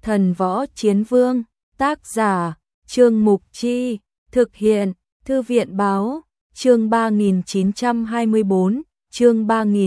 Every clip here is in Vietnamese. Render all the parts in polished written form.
Thần Võ Chiến Vương, tác giả, Trương Mục Chi, thực hiện, Thư viện Báo, chương 3924, chương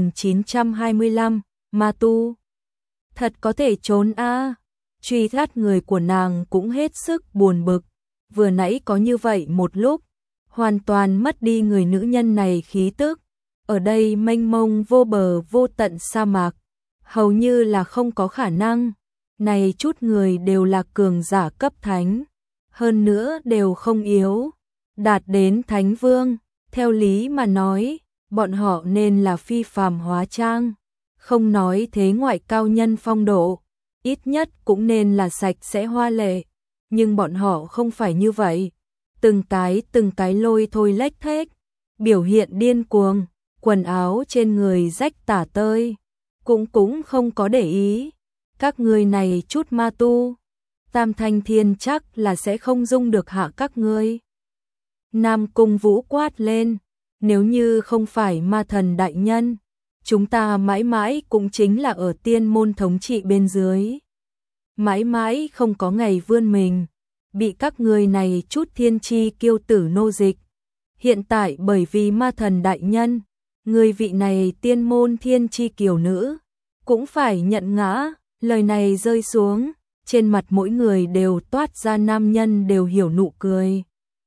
3925, Ma Tu. Thật có thể trốn a. Truy sát người của nàng cũng hết sức buồn bực, vừa nãy có như vậy một lúc, hoàn toàn mất đi người nữ nhân này khí tức. Ở đây mênh mông vô bờ vô tận sa mạc, hầu như là không có khả năng. Này chút người đều là cường giả cấp thánh, hơn nữa đều không yếu, đạt đến thánh vương. Theo lý mà nói, bọn họ nên là phi phàm hóa trang, không nói thế ngoại cao nhân phong độ, ít nhất cũng nên là sạch sẽ hoa lệ. Nhưng bọn họ không phải như vậy, từng cái lôi thôi lếch thếch, biểu hiện điên cuồng, quần áo trên người rách tả tơi, cũng không có để ý. Các ngươi này chút ma tu, Tam Thanh Thiên chắc là sẽ không dung được hạ các ngươi. Nam Cung Vũ quát lên, nếu như không phải ma thần đại nhân, chúng ta mãi mãi cũng chính là ở tiên môn thống trị bên dưới. Mãi mãi không có ngày vươn mình, bị các ngươi này chút thiên chi kiêu tử nô dịch. Hiện tại bởi vì ma thần đại nhân, người vị này tiên môn thiên chi kiều nữ, cũng phải nhận ngã. Lời này rơi xuống, trên mặt mỗi người đều toát ra nam nhân đều hiểu nụ cười.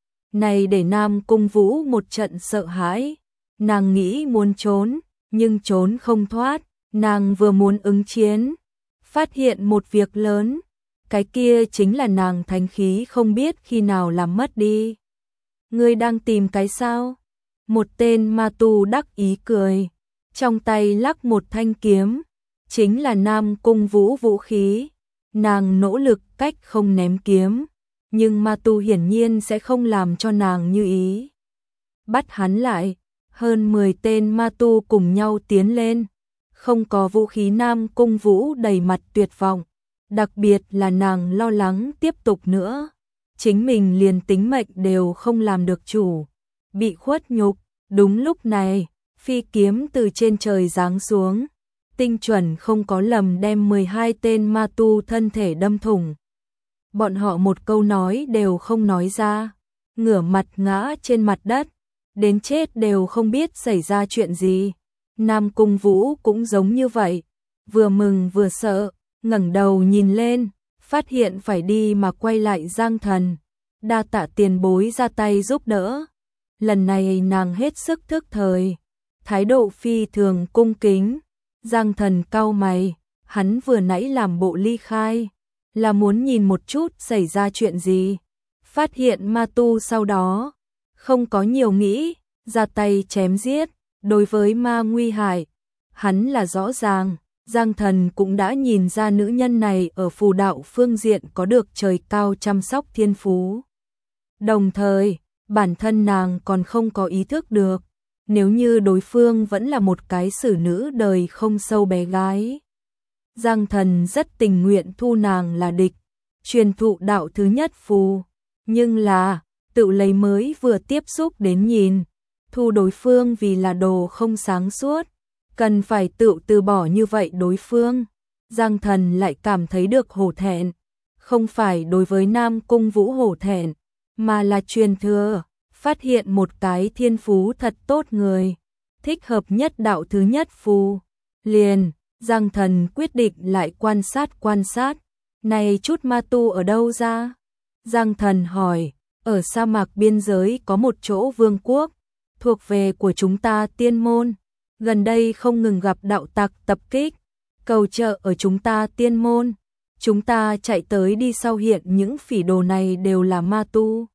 Này để Nam Cung Vũ một trận sợ hãi, nàng nghĩ muốn trốn, nhưng trốn không thoát, nàng vừa muốn ứng chiến, phát hiện một việc lớn, cái kia chính là nàng thánh khí không biết khi nào làm mất đi. Ngươi đang tìm cái sao? Một tên ma tu đắc ý cười, trong tay lắc một thanh kiếm, chính là Nam Cung Vũ vũ khí. Nàng nỗ lực cách không ném kiếm, nhưng ma tu hiển nhiên sẽ không làm cho nàng như ý. Bắt hắn lại, hơn 10 tên ma tu cùng nhau tiến lên, không có vũ khí. Nam Cung Vũ đầy mặt tuyệt vọng, đặc biệt là nàng lo lắng tiếp tục nữa, chính mình liền tính mệnh đều không làm được chủ, bị khuất nhục. Đúng lúc này, phi kiếm từ trên trời giáng xuống, tinh chuẩn không có lầm đem 12 tên ma tu thân thể đâm thủng. Bọn họ một câu nói đều không nói ra, ngửa mặt ngã trên mặt đất, đến chết đều không biết xảy ra chuyện gì. Nam Cung Vũ cũng giống như vậy, vừa mừng vừa sợ, ngẩng đầu nhìn lên, phát hiện phải đi mà quay lại Giang Thần. Đa tạ tiền bối ra tay giúp đỡ. Lần này nàng hết sức thức thời, thái độ phi thường cung kính. Giang Thần cau mày, hắn vừa nãy làm bộ ly khai, là muốn nhìn một chút xảy ra chuyện gì. Phát hiện ma tu sau đó, không có nhiều nghĩ, ra tay chém giết. Đối với ma nguy hại, hắn là rõ ràng. Giang Thần cũng đã nhìn ra nữ nhân này ở phù đạo phương diện có được trời cao chăm sóc thiên phú. Đồng thời, bản thân nàng còn không có ý thức được, nếu như đối phương vẫn là một cái xử nữ đời không sâu bé gái. Giang Thần rất tình nguyện thu nàng là địch, truyền thụ đạo thứ nhất phù, nhưng là, tự lấy mới vừa tiếp xúc đến nhìn, thu đối phương vì là đồ không sáng suốt, cần phải tự từ bỏ như vậy đối phương. Giang Thần lại cảm thấy được hổ thẹn, không phải đối với Nam Cung Vũ hổ thẹn, mà là truyền thừa. Phát hiện một cái thiên phú thật tốt người, thích hợp nhất đạo thứ nhất phù. Liền, Giang Thần quyết định lại quan sát. Này chút ma tu ở đâu ra? Giang Thần hỏi, ở sa mạc biên giới có một chỗ vương quốc, thuộc về của chúng ta tiên môn. Gần đây không ngừng gặp đạo tặc tập kích, cầu trợ ở chúng ta tiên môn. Chúng ta chạy tới đi sau hiện những phỉ đồ này đều là ma tu.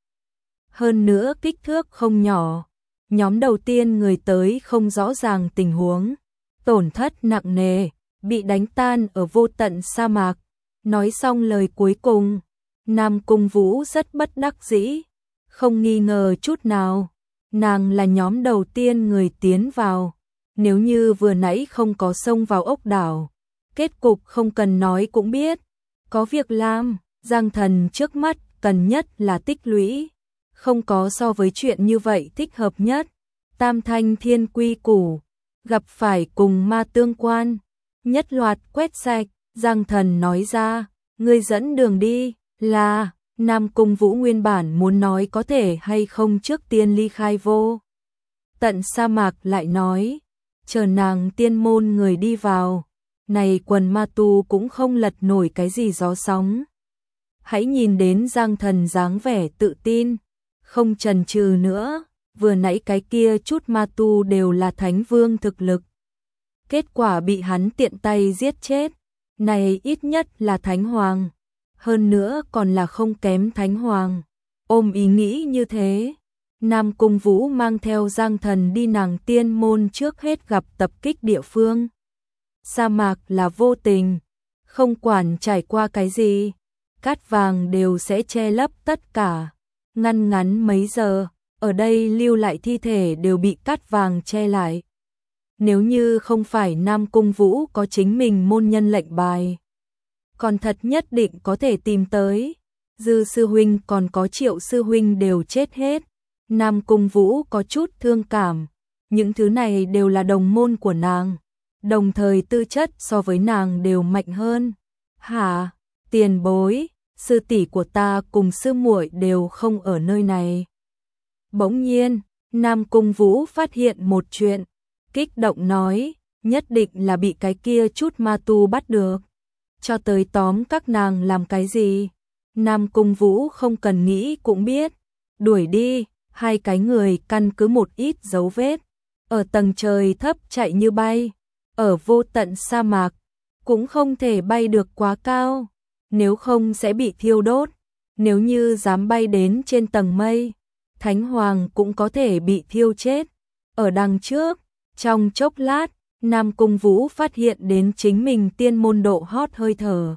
Hơn nữa kích thước không nhỏ. Nhóm đầu tiên người tới không rõ ràng tình huống, tổn thất nặng nề, bị đánh tan ở vô tận sa mạc. Nói xong lời cuối cùng, Nam Cung Vũ rất bất đắc dĩ, không nghi ngờ chút nào, nàng là nhóm đầu tiên người tiến vào. Nếu như vừa nãy không có xông vào ốc đảo, kết cục không cần nói cũng biết, có việc làm. Giang Thần trước mắt cần nhất là tích lũy, không có so với chuyện như vậy thích hợp nhất. Tam Thanh Thiên quy củ, gặp phải cùng ma tương quan, nhất loạt quét sạch. Giang Thần nói ra, ngươi dẫn đường đi, là, Nam Cung Vũ nguyên bản muốn nói có thể hay không trước tiên ly khai vô tận sa mạc, lại nói, chờ nàng tiên môn người đi vào, này quần ma tu cũng không lật nổi cái gì gió sóng. Hãy nhìn đến Giang Thần dáng vẻ tự tin, không chần chừ nữa, vừa nãy cái kia chút ma tu đều là thánh vương thực lực. Kết quả bị hắn tiện tay giết chết, này ít nhất là thánh hoàng, hơn nữa còn là không kém thánh hoàng. Ôm ý nghĩ như thế, Nam Cung Vũ mang theo Giang Thần đi nàng tiên môn trước hết gặp tập kích địa phương. Sa mạc là vô tình, không quản trải qua cái gì, cát vàng đều sẽ che lấp tất cả. Ngăn ngắn mấy giờ, ở đây lưu lại thi thể đều bị cát vàng che lại. Nếu như không phải Nam Cung Vũ có chính mình môn nhân lệnh bài, còn thật nhất định có thể tìm tới. Dư sư huynh còn có Triệu sư huynh đều chết hết. Nam Cung Vũ có chút thương cảm, những thứ này đều là đồng môn của nàng, đồng thời tư chất so với nàng đều mạnh hơn. Hả? Tiền bối, sư tỷ của ta cùng sư muội đều không ở nơi này. Bỗng nhiên, Nam Cung Vũ phát hiện một chuyện, kích động nói, nhất định là bị cái kia chút ma tu bắt được. Cho tới tóm các nàng làm cái gì? Nam Cung Vũ không cần nghĩ cũng biết, đuổi đi. Hai cái người căn cứ một ít dấu vết, ở tầng trời thấp chạy như bay, ở vô tận sa mạc, cũng không thể bay được quá cao, nếu không sẽ bị thiêu đốt, nếu như dám bay đến trên tầng mây, Thánh Hoàng cũng có thể bị thiêu chết. Ở đằng trước, trong chốc lát, Nam Cung Vũ phát hiện đến chính mình tiên môn độ hót hơi thở.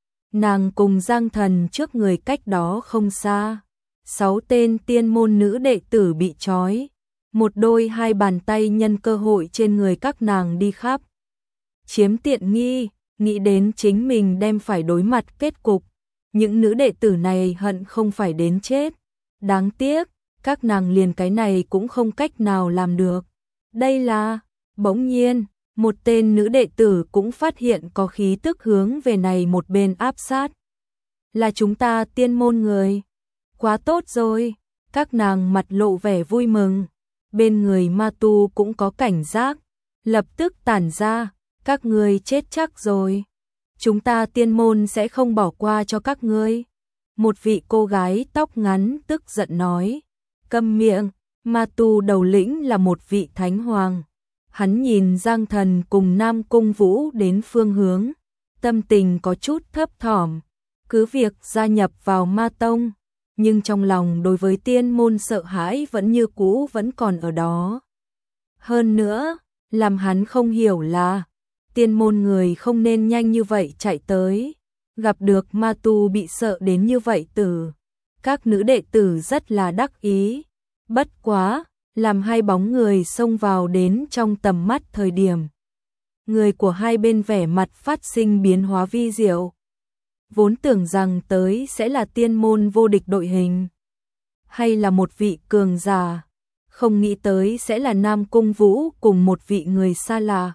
Nàng cùng Giang Thần trước người cách đó không xa. 6 tên tiên môn nữ đệ tử bị trói, một đôi hai bàn tay nhân cơ hội trên người các nàng đi khắp. Chiếm tiện nghi, nghĩ đến chính mình đem phải đối mặt kết cục. Những nữ đệ tử này hận không phải đến chết. Đáng tiếc, các nàng liền cái này cũng không cách nào làm được. Đây là, bỗng nhiên, một tên nữ đệ tử cũng phát hiện có khí tức hướng về này một bên áp sát. Là chúng ta tiên môn người. Quá tốt rồi, các nàng mặt lộ vẻ vui mừng, bên người ma tu cũng có cảnh giác, lập tức tản ra, các ngươi chết chắc rồi, chúng ta tiên môn sẽ không bỏ qua cho các ngươi. Một vị cô gái tóc ngắn tức giận nói, câm miệng, ma tu đầu lĩnh là một vị thánh hoàng. Hắn nhìn Giang Thần cùng Nam Cung Vũ đến phương hướng, tâm tình có chút thấp thỏm, cứ việc gia nhập vào ma tông. Nhưng trong lòng đối với tiên môn sợ hãi vẫn như cũ vẫn còn ở đó. Hơn nữa, làm hắn không hiểu là, tiên môn người không nên nhanh như vậy chạy tới, gặp được ma tu bị sợ đến như vậy tử. Các nữ đệ tử rất là đắc ý, bất quá, làm hai bóng người xông vào đến trong tầm mắt thời điểm. Người của hai bên vẻ mặt phát sinh biến hóa vi diệu. Vốn tưởng rằng tới sẽ là tiên môn vô địch đội hình, hay là một vị cường giả, không nghĩ tới sẽ là Nam Cung Vũ cùng một vị người xa lạ.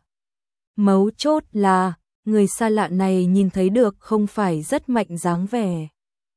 Mấu chốt là, người xa lạ này nhìn thấy được không phải rất mạnh dáng vẻ.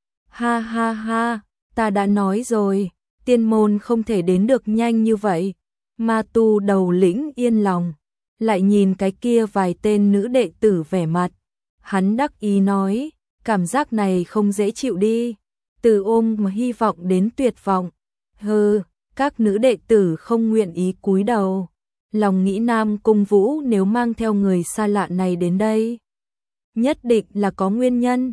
Ha ha ha, ta đã nói rồi, tiên môn không thể đến được nhanh như vậy. Ma tu đầu lĩnh yên lòng, lại nhìn cái kia vài tên nữ đệ tử vẻ mặt. Hắn đắc ý nói, cảm giác này không dễ chịu đi, từ ôm mà hy vọng đến tuyệt vọng. Hừ, các nữ đệ tử không nguyện ý cúi đầu. Lòng nghĩ Nam Cung Vũ nếu mang theo người xa lạ này đến đây, nhất định là có nguyên nhân.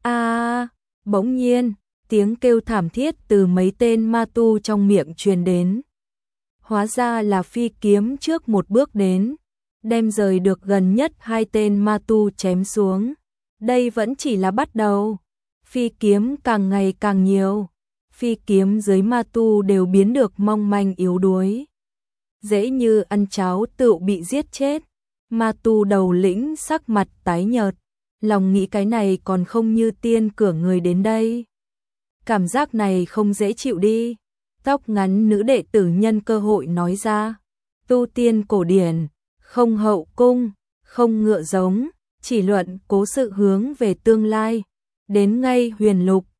Bỗng nhiên, tiếng kêu thảm thiết từ mấy tên ma tu trong miệng truyền đến. Hóa ra là Phi Kiếm trước một bước đến, đem rời được gần nhất hai tên ma tu chém xuống. Đây vẫn chỉ là bắt đầu. Phi kiếm càng ngày càng nhiều. Phi kiếm dưới ma tu đều biến được mong manh yếu đuối. Dễ như ăn cháo tựu bị giết chết. Ma tu đầu lĩnh sắc mặt tái nhợt. Lòng nghĩ cái này còn không như tiên cửa người đến đây. Cảm giác này không dễ chịu đi. Tóc ngắn nữ đệ tử nhân cơ hội nói ra. Tu tiên cổ điển, không hậu cung, không ngựa giống. Chỉ luận cố sự hướng về tương lai, đến ngay huyền lục,